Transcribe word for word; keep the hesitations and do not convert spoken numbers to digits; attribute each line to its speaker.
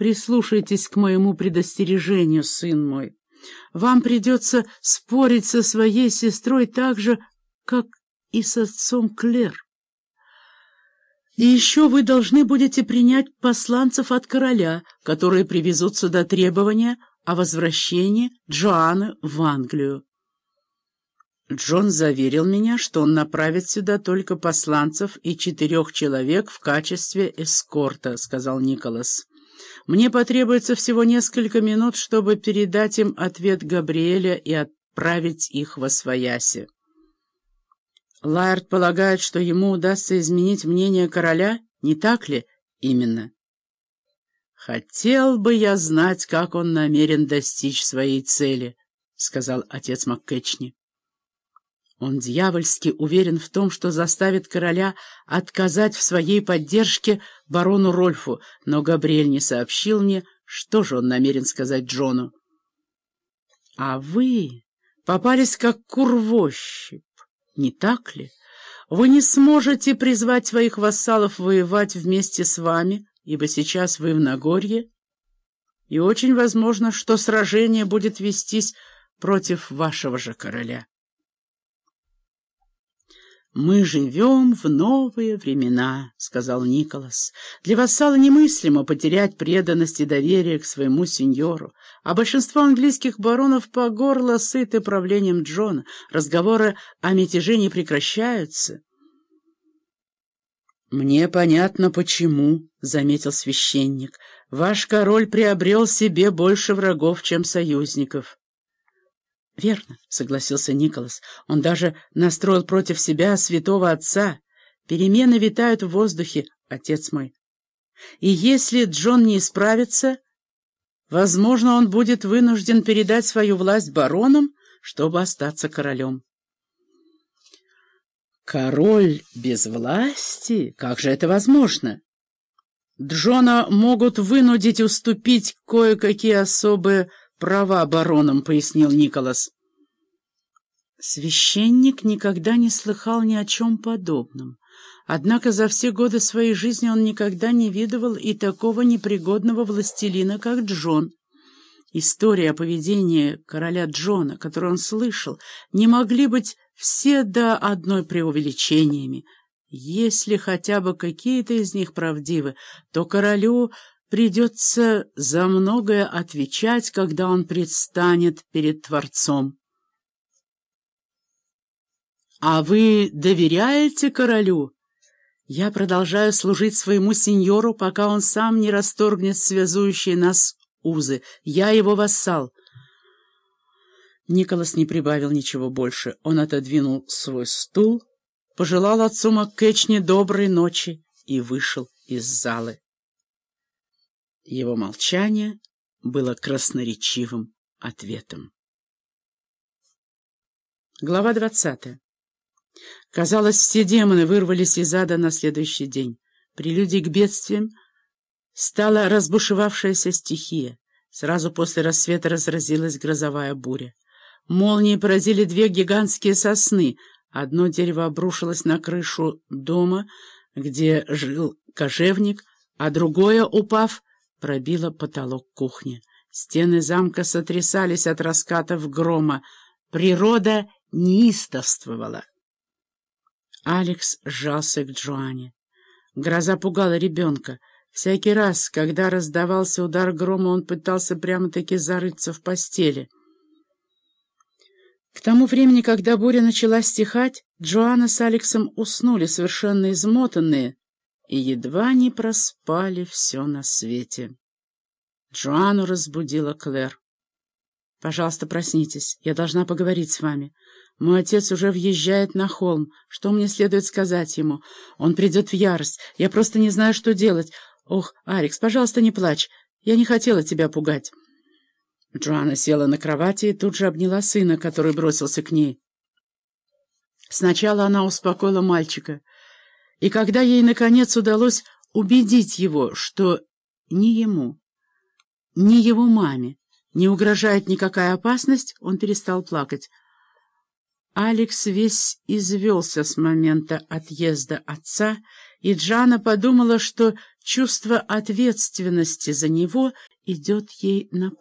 Speaker 1: Прислушайтесь к моему предостережению, сын мой. Вам придется спорить со своей сестрой так же, как и с отцом Клэр. И еще вы должны будете принять посланцев от короля, которые привезут сюда требования о возвращении Джоанны в Англию. Джон заверил меня, что он направит сюда только посланцев и четырех человек в качестве эскорта, — сказал Николас. Мне потребуется всего несколько минут, чтобы передать им ответ Габриэля и отправить их восвояси. Лаэрт полагает, что ему удастся изменить мнение короля, не так ли? Именно. Хотел бы я знать, как он намерен достичь своей цели, — сказал отец МакКетчни. Он дьявольски уверен в том, что заставит короля отказать в своей поддержке барону Рольфу, но Габриэль не сообщил мне, что же он намерен сказать Джону. А вы попались как кур в ощупь, не так ли? Вы не сможете призвать своих вассалов воевать вместе с вами, ибо сейчас вы в Нагорье, и очень возможно, что сражение будет вестись против вашего же короля. «Мы живем в новые времена», — сказал Николас. «Для вассала немыслимо потерять преданность и доверие к своему сеньору, а большинство английских баронов по горло сыты правлением Джона. Разговоры о мятеже не прекращаются». «Мне понятно, почему», — заметил священник. «Ваш король приобрел себе больше врагов, чем союзников». «Верно», — согласился Николас. «Он даже настроил против себя святого отца. Перемены витают в воздухе, отец мой. И если Джон не исправится, возможно, он будет вынужден передать свою власть баронам, чтобы остаться королем». «Король без власти? Как же это возможно? Джона могут вынудить уступить кое-какие особые права баронам», — пояснил Николас. Священник никогда не слыхал ни о чем подобном. Однако за все годы своей жизни он никогда не видывал и такого непригодного властелина, как Джон. История о поведении короля Джона, которую он слышал, не могли быть все до одной преувеличениями. Если хотя бы какие-то из них правдивы, то королю придется за многое отвечать, когда он предстанет перед Творцом. «А вы доверяете королю?» «Я продолжаю служить своему сеньору, пока он сам не расторгнет связующие нас узы. Я его вассал». Николас не прибавил ничего больше. Он отодвинул свой стул, пожелал отцу МакКетчни доброй ночи и вышел из залы. Его молчание было красноречивым ответом. Глава двадцатая. Казалось, все демоны вырвались из ада на следующий день. Прелюдией к бедствиям стала разбушевавшаяся стихия. Сразу после рассвета разразилась грозовая буря. Молнии поразили две гигантские сосны. Одно дерево обрушилось на крышу дома, где жил кожевник, а другое, упав, пробило потолок кухни. Стены замка сотрясались от раскатов грома. Природа неистовствовала. Алекс сжался к Джоанне. Гроза пугала ребенка. Всякий раз, когда раздавался удар грома, он пытался прямо-таки зарыться в постели. К тому времени, когда буря начала стихать, Джоанна с Алексом уснули, совершенно измотанные, и едва не проспали все на свете. Джоанну разбудила Клэр. «Пожалуйста, проснитесь. Я должна поговорить с вами. Мой отец уже въезжает на холм. Что мне следует сказать ему? Он придет в ярость. Я просто не знаю, что делать. Ох, Алекс, пожалуйста, не плачь. Я не хотела тебя пугать». Джоанна села на кровати и тут же обняла сына, который бросился к ней. Сначала она успокоила мальчика, и когда ей, наконец, удалось убедить его, что ни ему, ни его маме не угрожает никакая опасность, он перестал плакать. Алекс весь извелся с момента отъезда отца и Джанна подумала, что чувство ответственности за него идет ей на